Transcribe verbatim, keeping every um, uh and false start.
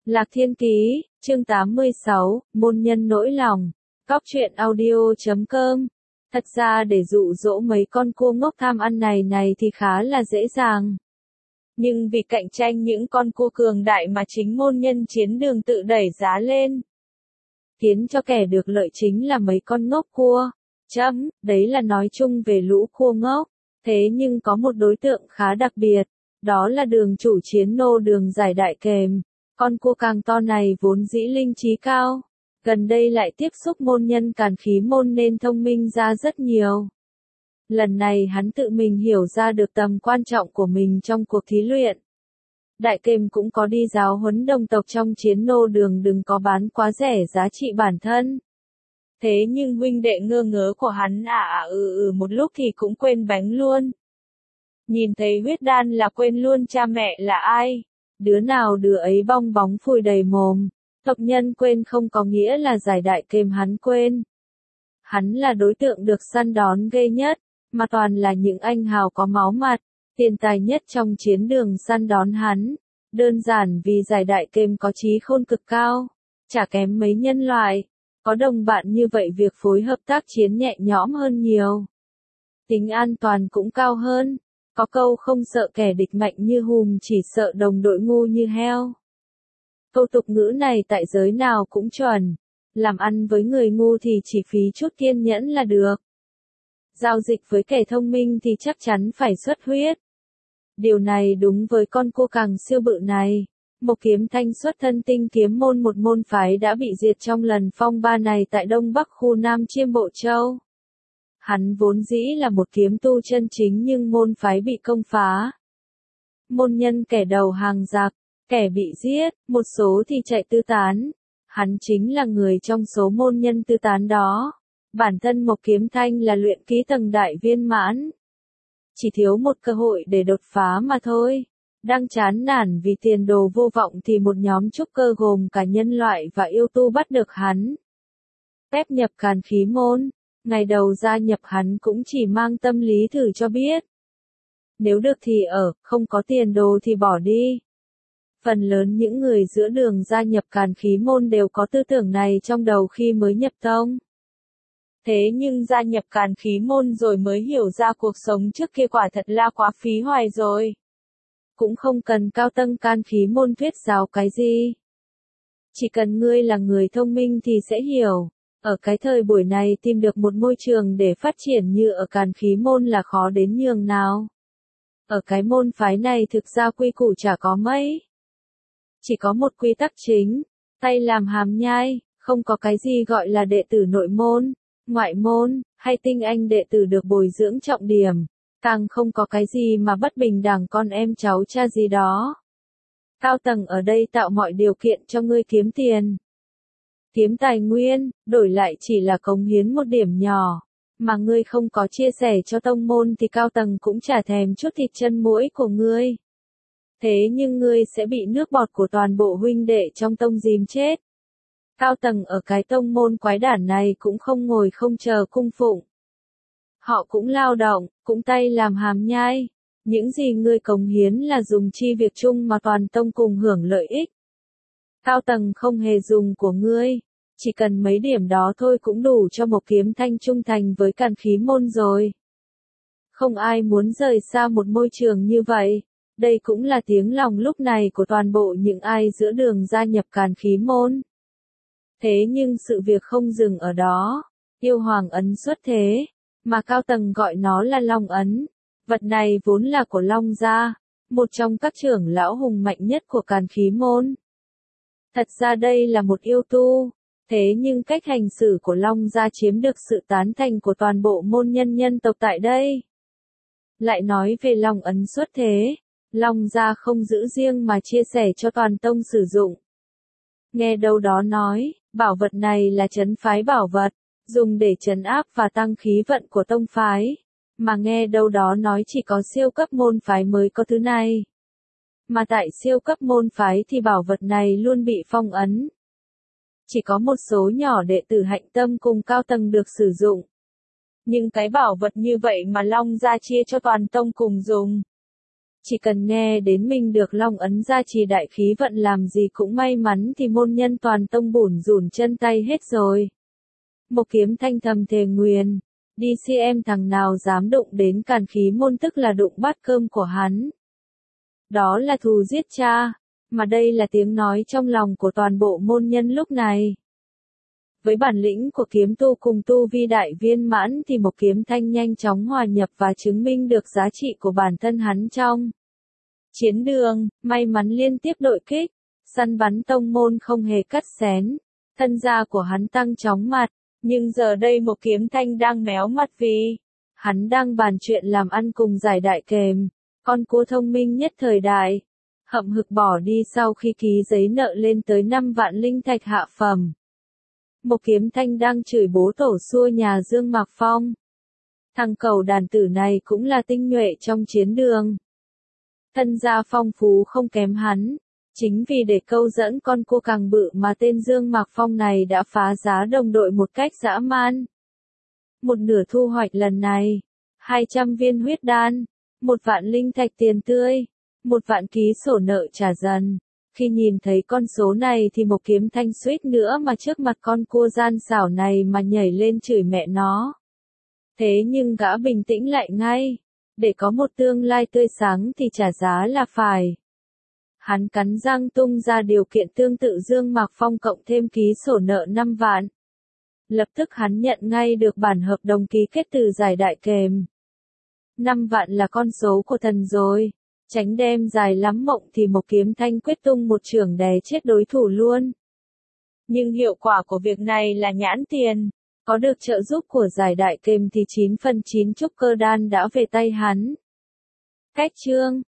Lạc Thiên Ký, chương tám mươi sáu, Môn nhân nỗi lòng. Góc truyện audio chấm com. Thật ra để dụ dỗ mấy con cua ngốc tham ăn này này thì khá là dễ dàng. Nhưng vì cạnh tranh những con cua cường đại mà chính môn nhân chiến đường tự đẩy giá lên. Khiến cho kẻ được lợi chính là mấy con ngốc cua. Chấm, đấy là nói chung về lũ cua ngốc. Thế nhưng có một đối tượng khá đặc biệt. Đó là đường chủ chiến nô đường giải đại kềm. Con cua càng to này vốn dĩ linh trí cao. Gần đây lại tiếp xúc môn nhân càn khí môn nên thông minh ra rất nhiều. Lần này hắn tự mình hiểu ra được tầm quan trọng của mình trong cuộc thí luyện. Đại kềm cũng có đi giáo huấn đồng tộc trong chiến nô đường đừng có bán quá rẻ giá trị bản thân. Thế nhưng huynh đệ ngơ ngớ của hắn à à ừ ừ một lúc thì cũng quên bánh luôn. Nhìn thấy huyết đan là quên luôn cha mẹ là ai. Đứa nào đứa ấy bong bóng phủi đầy mồm. Tộc nhân quên không có nghĩa là giải đại kềm hắn quên. Hắn là đối tượng được săn đón ghê nhất, mà toàn là những anh hào có máu mặt, tiền tài nhất trong chiến đường săn đón hắn. Đơn giản vì giải đại kềm có trí khôn cực cao, chả kém mấy nhân loại. Có đồng bạn như vậy việc phối hợp tác chiến nhẹ nhõm hơn nhiều. Tính an toàn cũng cao hơn. Có câu không sợ kẻ địch mạnh như hùm chỉ sợ đồng đội ngu như heo. Câu tục ngữ này tại giới nào cũng chuẩn. Làm ăn với người ngu thì chỉ phí chút kiên nhẫn là được. Giao dịch với kẻ thông minh thì chắc chắn phải xuất huyết. Điều này đúng với con cua càng siêu bự này. Một kiếm thanh xuất thân tinh kiếm môn một môn phái đã bị diệt trong lần phong ba này tại Đông Bắc khu Nam Chiêm Bộ Châu. Hắn vốn dĩ là một kiếm tu chân chính nhưng môn phái bị công phá. Môn nhân kẻ đầu hàng giặc, kẻ bị giết, một số thì chạy tư tán. Hắn chính là người trong số môn nhân tư tán đó. Bản thân một kiếm thanh là luyện khí tầng đại viên mãn. Chỉ thiếu một cơ hội để đột phá mà thôi. Đang chán nản vì tiền đồ vô vọng thì một nhóm trúc cơ gồm cả nhân loại và yêu tu bắt được hắn. Phép nhập càn khí môn. Ngày đầu gia nhập hắn cũng chỉ mang tâm lý thử cho biết. Nếu được thì ở, không có tiền đồ thì bỏ đi. Phần lớn những người giữa đường gia nhập càn khí môn đều có tư tưởng này trong đầu khi mới nhập tông. Thế nhưng gia nhập càn khí môn rồi mới hiểu ra cuộc sống trước kia quả thật là quá phí hoài rồi. Cũng không cần cao tăng càn khí môn thuyết giáo cái gì. Chỉ cần ngươi là người thông minh thì sẽ hiểu. Ở cái thời buổi này tìm được một môi trường để phát triển như ở càn khí môn là khó đến nhường nào. Ở cái môn phái này thực ra quy củ chả có mấy. Chỉ có một quy tắc chính, tay làm hàm nhai, không có cái gì gọi là đệ tử nội môn, ngoại môn, hay tinh anh đệ tử được bồi dưỡng trọng điểm. Càng không có cái gì mà bất bình đẳng con em cháu cha gì đó. Cao tầng ở đây tạo mọi điều kiện cho ngươi kiếm tiền. Kiếm tài nguyên, đổi lại chỉ là cống hiến một điểm nhỏ, mà ngươi không có chia sẻ cho tông môn thì cao tầng cũng chả thèm chút thịt chân muỗi của ngươi. Thế nhưng ngươi sẽ bị nước bọt của toàn bộ huynh đệ trong tông dìm chết. Cao tầng ở cái tông môn quái đản này cũng không ngồi không chờ cung phụng. Họ cũng lao động, cũng tay làm hàm nhai. Những gì ngươi cống hiến là dùng chi việc chung mà toàn tông cùng hưởng lợi ích. Cao tầng không hề dùng của ngươi. Chỉ cần mấy điểm đó thôi cũng đủ cho một kiếm thanh trung thành với càn khí môn rồi. Không ai muốn rời xa một môi trường như vậy. Đây cũng là tiếng lòng lúc này của toàn bộ những ai giữa đường gia nhập càn khí môn. Thế nhưng sự việc không dừng ở đó. Yêu hoàng ấn xuất thế, mà cao tầng gọi nó là long ấn. Vật này vốn là của Long gia, một trong các trưởng lão hùng mạnh nhất của càn khí môn. Thật ra đây là một yêu tu. Thế nhưng cách hành xử của Long gia chiếm được sự tán thành của toàn bộ môn nhân nhân tộc tại đây. Lại nói về Long ấn xuất thế, Long gia không giữ riêng mà chia sẻ cho toàn tông sử dụng. Nghe đâu đó nói, bảo vật này là trấn phái bảo vật, dùng để trấn áp và tăng khí vận của tông phái. Mà nghe đâu đó nói chỉ có siêu cấp môn phái mới có thứ này. Mà tại siêu cấp môn phái thì bảo vật này luôn bị phong ấn. Chỉ có một số nhỏ đệ tử hạnh tâm cùng cao tầng được sử dụng. Nhưng cái bảo vật như vậy mà Long gia chia cho toàn tông cùng dùng. Chỉ cần nghe đến mình được Long ấn gia trì đại khí vận làm gì cũng may mắn thì môn nhân toàn tông bủn rủn chân tay hết rồi. Một Kiếm Thanh thầm thề nguyền, đi xem thằng nào dám đụng đến càn khí môn tức là đụng bát cơm của hắn. Đó là thù giết cha, mà đây là tiếng nói trong lòng của toàn bộ môn nhân lúc này. Với bản lĩnh của kiếm tu cùng tu vi đại viên mãn thì Một Kiếm Thanh nhanh chóng hòa nhập và chứng minh được giá trị của bản thân hắn trong chiến đường, may mắn liên tiếp đội kích, săn bắn tông môn không hề cắt xén, thân gia của hắn tăng chóng mặt, nhưng giờ đây Một Kiếm Thanh đang méo mặt vì hắn đang bàn chuyện làm ăn cùng Giải Đại Kềm, con cua thông minh nhất thời đại, hậm hực bỏ đi sau khi ký giấy nợ lên tới năm vạn linh thạch hạ phẩm. Một Kiếm Thanh đang chửi bố tổ xua nhà Dương Mạc Phong. Thằng cầu đàn tử này cũng là tinh nhuệ trong chiến đường. Thân gia phong phú không kém hắn. Chính vì để câu dẫn con cua càng bự mà tên Dương Mạc Phong này đã phá giá đồng đội một cách dã man. Một nửa thu hoạch lần này, hai trăm viên huyết đan, một vạn linh thạch tiền tươi, một vạn ký sổ nợ trả dần. Khi nhìn thấy con số này thì Một Kiếm Thanh suýt nữa mà trước mặt con cua gian xảo này mà nhảy lên chửi mẹ nó. Thế nhưng gã bình tĩnh lại ngay, để có một tương lai tươi sáng thì trả giá là phải. Hắn cắn răng tung ra điều kiện tương tự Dương Mạc Phong cộng thêm ký sổ nợ năm vạn. Lập tức hắn nhận ngay được bản hợp đồng ký kết từ Giải Đại Kềm. năm vạn là con số của thần rồi. Tránh đem dài lắm mộng thì Một Kiếm Thanh quyết tung một chưởng đè chết đối thủ luôn. Nhưng hiệu quả của việc này là nhãn tiền. Có được trợ giúp của Giải Đại Kềm thì chín phần chín trúc cơ đan đã về tay hắn. Cách chương